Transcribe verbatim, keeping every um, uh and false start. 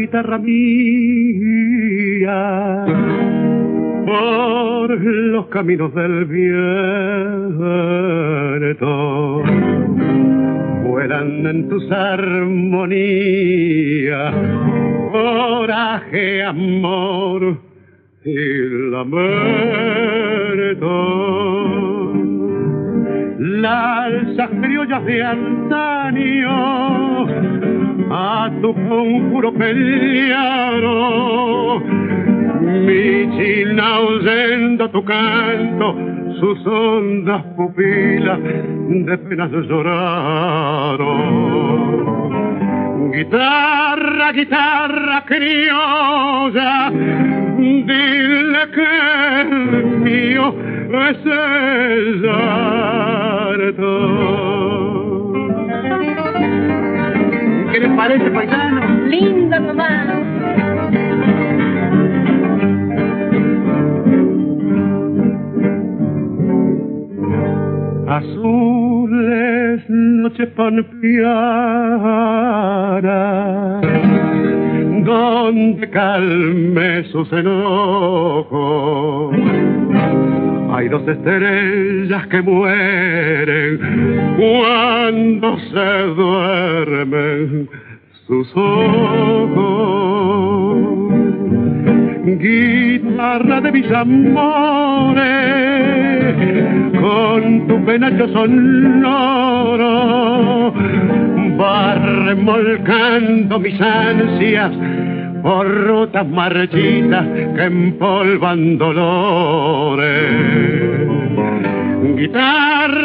guitarra mía por los caminos del viento. Vuelan en tus armonías coraje, amor y lamento. Las alzas criollas de antaño a tu conjuro pelearon. Mi china oyendo tu canto, sus hondas pupilas de penas lloraron. Guitarra, guitarra criolla, dile que el mío es el llanto. ¿Qué les parece, paisano? Linda, mamá. Azules noches pampianas, donde calme sus enojos. Hay dos estrellas que mueren cuando se duermen sus ojos. Guitarra de mis amores, con tu penacho sonoro, va remolcando mis ansias por rutas marchitas que empolvan dolores. Guitarra